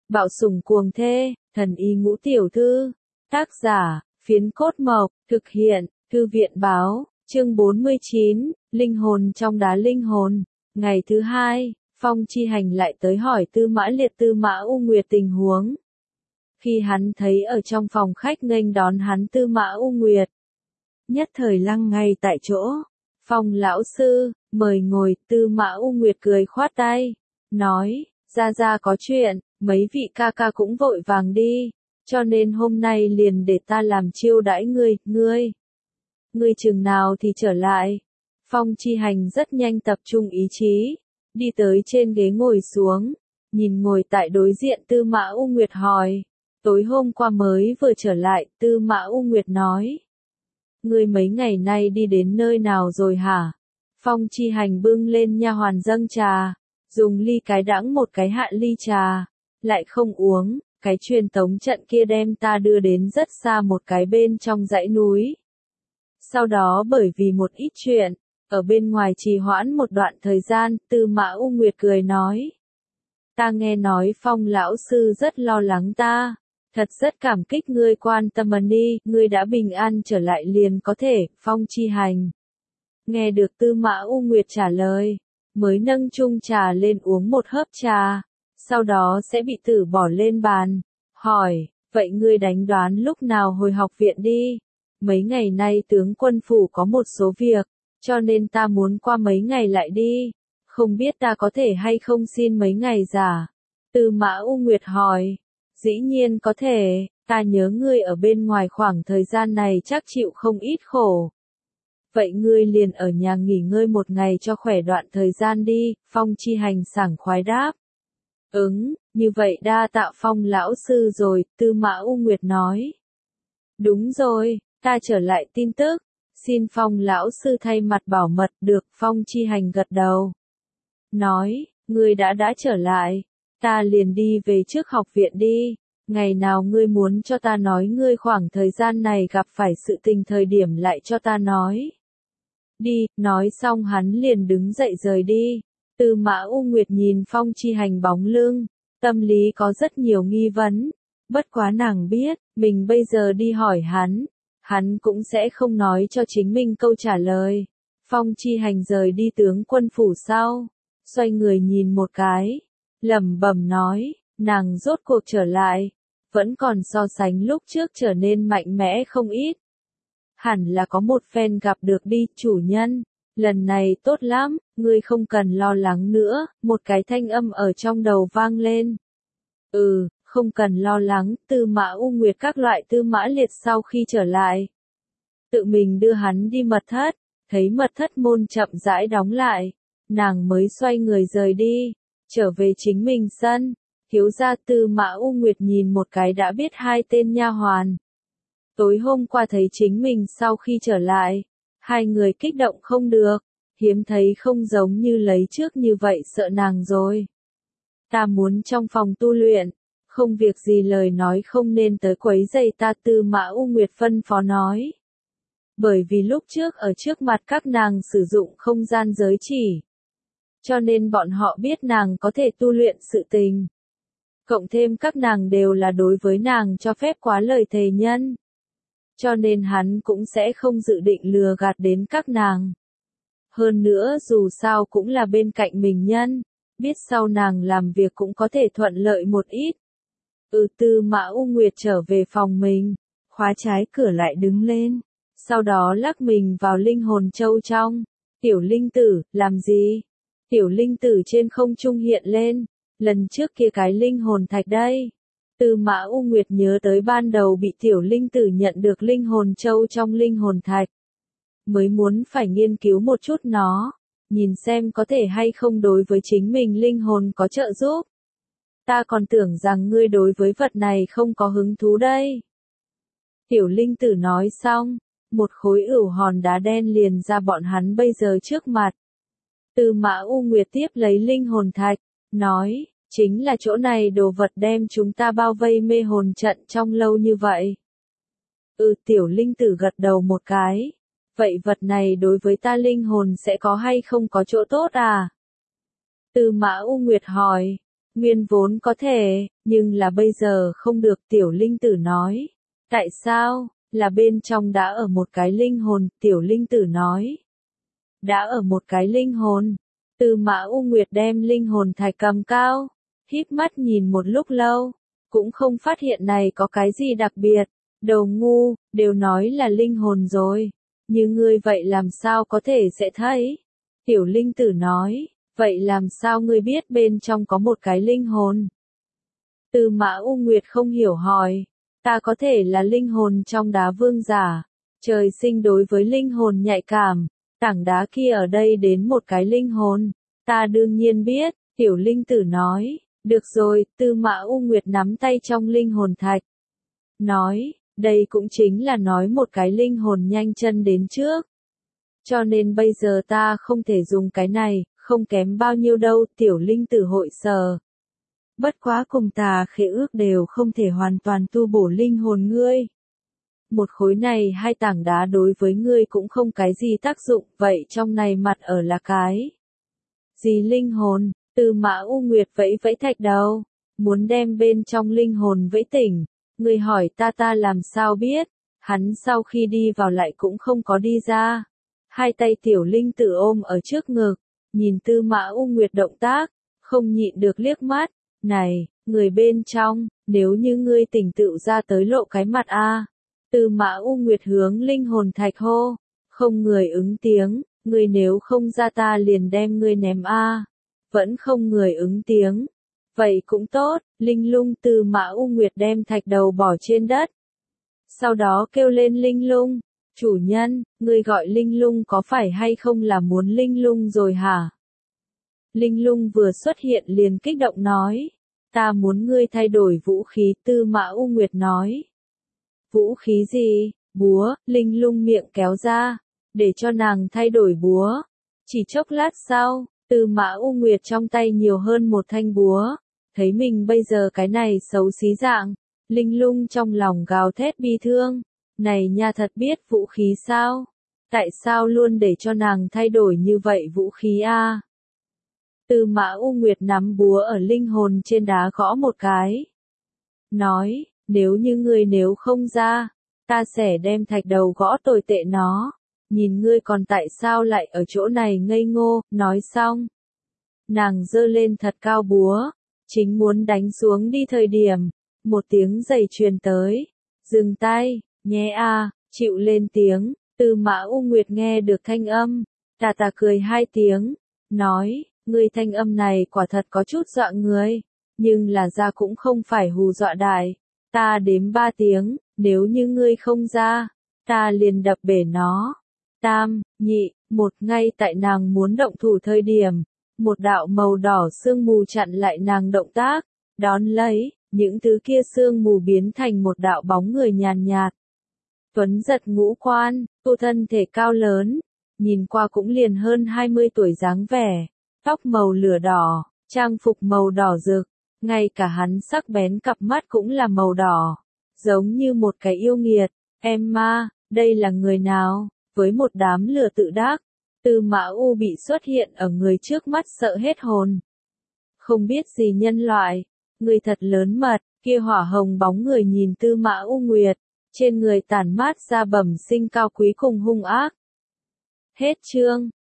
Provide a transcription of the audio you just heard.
Bạo sủng cuồng thê, thần y ngũ tiểu thư. Tác giả, Phiến Cốt Mộc, thực hiện, Thư viện báo, chương 49, Linh hồn trong đá linh hồn. Ngày thứ hai, Phong Chi Hành lại tới hỏi Tư Mã Liệt Tư Mã U Nguyệt tình huống. Khi hắn thấy ở trong phòng khách nghênh đón hắn Tư Mã U Nguyệt, nhất thời lăng ngay tại chỗ. Phong lão sư, mời ngồi. Tư Mã U Nguyệt cười khoát tay, nói, ra có chuyện, mấy vị ca ca cũng vội vàng đi, cho nên hôm nay liền để ta làm chiêu đãi ngươi chừng nào thì trở lại. Phong Chi Hành rất nhanh tập trung ý chí, đi tới trên ghế ngồi xuống, nhìn ngồi tại đối diện Tư Mã U Nguyệt hỏi, tối hôm qua mới vừa trở lại. Tư Mã U Nguyệt nói, ngươi mấy ngày nay đi đến nơi nào rồi hả? Phong Chi Hành bưng lên nha hoàn dâng trà, dùng ly cái đãng một cái hạ ly trà, lại không uống, cái truyền tống trận kia đem ta đưa đến rất xa một cái bên trong dãy núi. Sau đó bởi vì một ít chuyện, ở bên ngoài trì hoãn một đoạn thời gian. Tư Mã U Nguyệt cười nói, ta nghe nói Phong lão sư rất lo lắng ta, thật rất cảm kích ngươi quan tâm đi, ngươi đã bình an trở lại liền có thể. Phong Chi Hành nghe được Tư Mã U Nguyệt trả lời, mới nâng chung trà lên uống một hớp trà, sau đó sẽ bị tử bỏ lên bàn, hỏi, vậy ngươi đánh đoán lúc nào hồi học viện đi? Mấy ngày nay tướng quân phủ có một số việc, cho nên ta muốn qua mấy ngày lại đi, không biết ta có thể hay không xin mấy ngày giả? Tư Mã U Nguyệt hỏi, dĩ nhiên có thể, ta nhớ ngươi ở bên ngoài khoảng thời gian này chắc chịu không ít khổ. Vậy ngươi liền ở nhà nghỉ ngơi một ngày cho khỏe đoạn thời gian đi. Phong Chi Hành sảng khoái đáp. Như vậy đa tạ Phong lão sư rồi. Tư Mã U Nguyệt nói. Đúng rồi, ta trở lại tin tức, xin Phong lão sư thay mặt bảo mật. Được. Phong Chi Hành gật đầu, nói, ngươi đã trở lại, ta liền đi về trước học viện đi. Ngày nào ngươi muốn cho ta nói ngươi khoảng thời gian này gặp phải sự tình thời điểm lại cho ta nói. Đi. Nói xong hắn liền đứng dậy rời đi. Tư Mã U Nguyệt nhìn Phong Chi Hành bóng lưng, tâm lý có rất nhiều nghi vấn, bất quá nàng biết, mình bây giờ đi hỏi hắn cũng sẽ không nói cho chính mình câu trả lời. Phong Chi Hành rời đi tướng quân phủ sau, xoay người nhìn một cái, lẩm bẩm nói, nàng rốt cuộc trở lại, vẫn còn so sánh lúc trước trở nên mạnh mẽ không ít. Hẳn là có một phen gặp được đi. Chủ nhân, lần này tốt lắm, ngươi không cần lo lắng nữa. Một cái thanh âm ở trong đầu vang lên. Không cần lo lắng. Tư Mã U Nguyệt các loại Tư Mã Liệt sau khi trở lại, tự mình đưa hắn đi mật thất, thấy mật thất môn chậm rãi đóng lại, nàng mới xoay người rời đi, trở về chính mình sân. Thiếu gia. Tư Mã U Nguyệt nhìn một cái đã biết hai tên nha hoàn. Tối hôm qua thấy chính mình sau khi trở lại, hai người kích động không được, hiếm thấy không giống như lấy trước như vậy sợ nàng rồi. Ta muốn trong phòng tu luyện, không việc gì lời nói không nên tới quấy rầy ta. Tư Mã U Nguyệt phân phó nói. Bởi vì lúc trước ở trước mặt các nàng sử dụng không gian giới chỉ, cho nên bọn họ biết nàng có thể tu luyện sự tình. Cộng thêm các nàng đều là đối với nàng cho phép quá lời thề nhân, cho nên hắn cũng sẽ không dự định lừa gạt đến các nàng. Hơn nữa dù sao cũng là bên cạnh mình nhân, biết sau nàng làm việc cũng có thể thuận lợi một ít. Tư Mã U Nguyệt trở về phòng mình, khóa trái cửa lại đứng lên, sau đó lắc mình vào linh hồn châu trong. Tiểu linh tử, làm gì? Tiểu linh tử trên không trung hiện lên, lần trước kia cái linh hồn thạch đây. Tư Mã U Nguyệt nhớ tới ban đầu bị tiểu linh tử nhận được linh hồn châu trong linh hồn thạch, mới muốn phải nghiên cứu một chút nó, nhìn xem có thể hay không đối với chính mình linh hồn có trợ giúp. Ta còn tưởng rằng ngươi đối với vật này không có hứng thú đây. Tiểu linh tử nói xong, một khối ửu hòn đá đen liền ra bọn hắn bây giờ trước mặt. Tư Mã U Nguyệt tiếp lấy linh hồn thạch, nói, chính là chỗ này đồ vật đem chúng ta bao vây mê hồn trận trong lâu như vậy. Tiểu linh tử gật đầu một cái. Vậy vật này đối với ta linh hồn sẽ có hay không có chỗ tốt à? Tư Mã U Nguyệt hỏi. Nguyên vốn có thể, nhưng là bây giờ không được, Tiểu Linh Tử nói. Tại sao? Là bên trong đã ở một cái linh hồn, Tiểu Linh Tử nói. Đã ở một cái linh hồn. Tư Mã U Nguyệt đem linh hồn thạch cầm cao, híp mắt nhìn một lúc lâu, cũng không phát hiện này có cái gì đặc biệt. Đầu ngu, đều nói là linh hồn rồi. Như ngươi vậy làm sao có thể sẽ thấy? Tiểu Linh Tử nói, vậy làm sao ngươi biết bên trong có một cái linh hồn? Tư Mã U Nguyệt không hiểu hỏi, ta có thể là linh hồn trong đá vương giả, trời sinh đối với linh hồn nhạy cảm, tảng đá kia ở đây đến một cái linh hồn, ta đương nhiên biết, Tiểu Linh Tử nói, được rồi, Tư Mã U Nguyệt nắm tay trong linh hồn thạch, nói, đây cũng chính là nói một cái linh hồn nhanh chân đến trước. Cho nên bây giờ ta không thể dùng cái này, không kém bao nhiêu đâu, Tiểu Linh Tử hội sờ. Bất quá cùng ta khế ước đều không thể hoàn toàn tu bổ linh hồn ngươi. Một khối này hai tảng đá đối với ngươi cũng không cái gì tác dụng, vậy trong này mặt ở là cái gì linh hồn? Tư Mã U Nguyệt vẫy vẫy thạch đầu, muốn đem bên trong linh hồn vẫy tỉnh. Ngươi hỏi ta làm sao biết? Hắn sau khi đi vào lại cũng không có đi ra. Hai tay Tiểu Linh Tử ôm ở trước ngực, nhìn Tư Mã U Nguyệt động tác, không nhịn được liếc mắt. Này, người bên trong, nếu như ngươi tỉnh tựu ra tới lộ cái mặt a. Tư Mã U Nguyệt hướng linh hồn thạch hô, không người ứng tiếng, ngươi nếu không ra ta liền đem ngươi ném a. Vẫn không người ứng tiếng. Vậy cũng tốt, Linh Lung. Tư Mã U Nguyệt đem thạch đầu bỏ trên đất. Sau đó kêu lên Linh Lung, chủ nhân, ngươi gọi Linh Lung có phải hay không là muốn Linh Lung rồi hả? Linh Lung vừa xuất hiện liền kích động nói, ta muốn ngươi thay đổi vũ khí. Tư Mã U Nguyệt nói, vũ khí gì? Búa. Linh Lung miệng kéo ra, để cho nàng thay đổi búa. Chỉ chốc lát sau, Tư Mã U Nguyệt trong tay nhiều hơn một thanh búa, thấy mình bây giờ cái này xấu xí dạng, Linh Lung trong lòng gào thét bi thương, này nha thật biết vũ khí sao? Tại sao luôn để cho nàng thay đổi như vậy vũ khí a? Tư Mã U Nguyệt nắm búa ở linh hồn trên đá gõ một cái. Nói, nếu như ngươi nếu không ra, ta sẽ đem thạch đầu gõ tồi tệ nó. Nhìn ngươi còn tại sao lại ở chỗ này ngây ngô, nói xong. Nàng giơ lên thật cao búa, chính muốn đánh xuống đi thời điểm, một tiếng giày truyền tới. Dừng tay, nhé a, chịu lên tiếng. Tư Mã U Nguyệt nghe được thanh âm, tà tà cười hai tiếng, nói, ngươi thanh âm này quả thật có chút dọa người, nhưng là ra cũng không phải hù dọa đại. Ta đếm 3 tiếng, nếu như ngươi không ra, ta liền đập bể nó. Tam, nhị, một. Ngay tại nàng muốn động thủ thời điểm, một đạo màu đỏ sương mù chặn lại nàng động tác, đón lấy, những thứ kia sương mù biến thành một đạo bóng người nhàn nhạt. Tuấn giật ngũ quan, tu thân thể cao lớn, nhìn qua cũng liền hơn 20 tuổi dáng vẻ, tóc màu lửa đỏ, trang phục màu đỏ rực, ngay cả hắn sắc bén cặp mắt cũng là màu đỏ, giống như một cái yêu nghiệt. Emma, đây là người nào? Với một đám lừa tự đắc, Tư Mã U bị xuất hiện ở người trước mắt sợ hết hồn. Không biết gì nhân loại, người thật lớn mật, kia hỏa hồng bóng người nhìn Tư Mã U Nguyệt, trên người tản mát ra bẩm sinh cao quý cùng hung ác. Hết chương.